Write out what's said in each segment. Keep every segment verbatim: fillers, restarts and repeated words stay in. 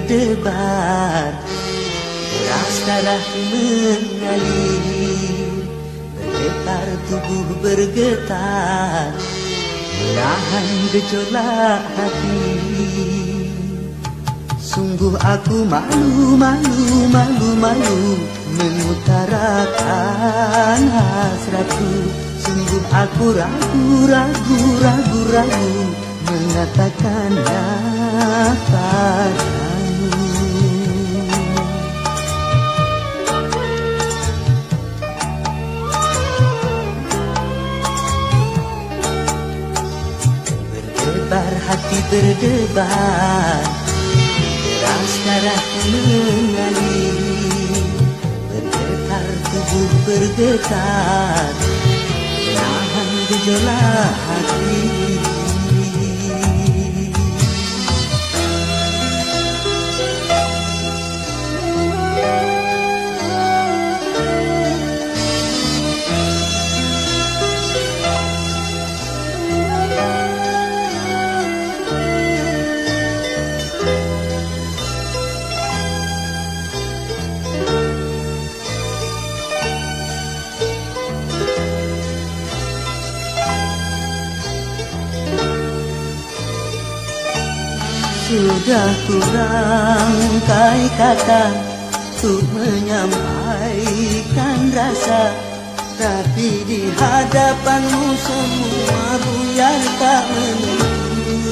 berdebar, deras darahku mengalir, bergetar tubuh bergetar, menahan gejolak hati. Sungguh aku malu, malu, malu, malu mengutarakan hasratku. Sungguh aku ragu, ragu, ragu, ragu mengatakannya padamu. Berdebar hati berdebar, deras darahku mengalir, bergetar tubuh bergetar, menahan gejolak hati. Sudah kurangkai kata untuk menyampaikan rasa, tapi di hadapanmu semua buyar tak menentu.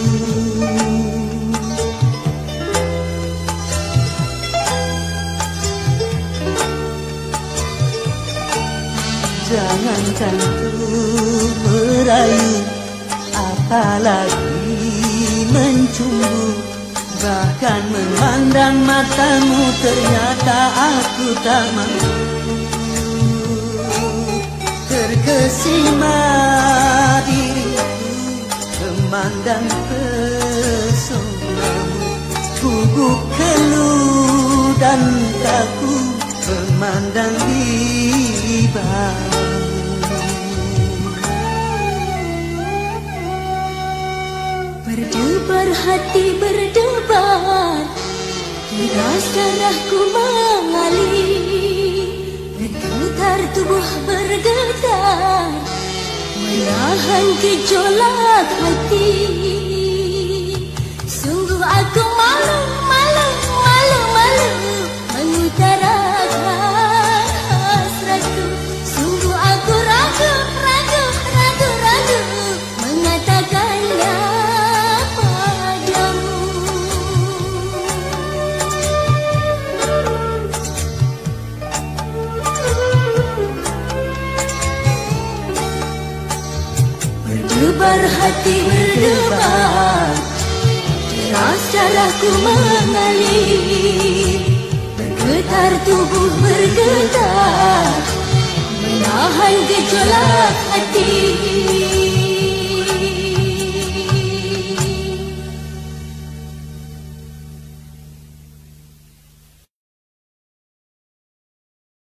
Jangankan untuk merayu, apalagi mencumbu, bahkan memandang matamu ternyata aku tak mampu. Terkesima diriku memandang pesonamu, gugup keluh dan kaku memandang ribamu. Berdebar hati berdebar, deras darahku mengalir, bergetar tubuh bergetar, menahan gejolak hati. Sungguh aku malu, malu, malu, malu mengutarakan hasratku. Sungguh aku ragu, ragu, ragu, ragu mengatakannya. Berdebar hati berdebar, deras darahku mengalir, bergetar tubuh bergetar, menahan gejolak hati.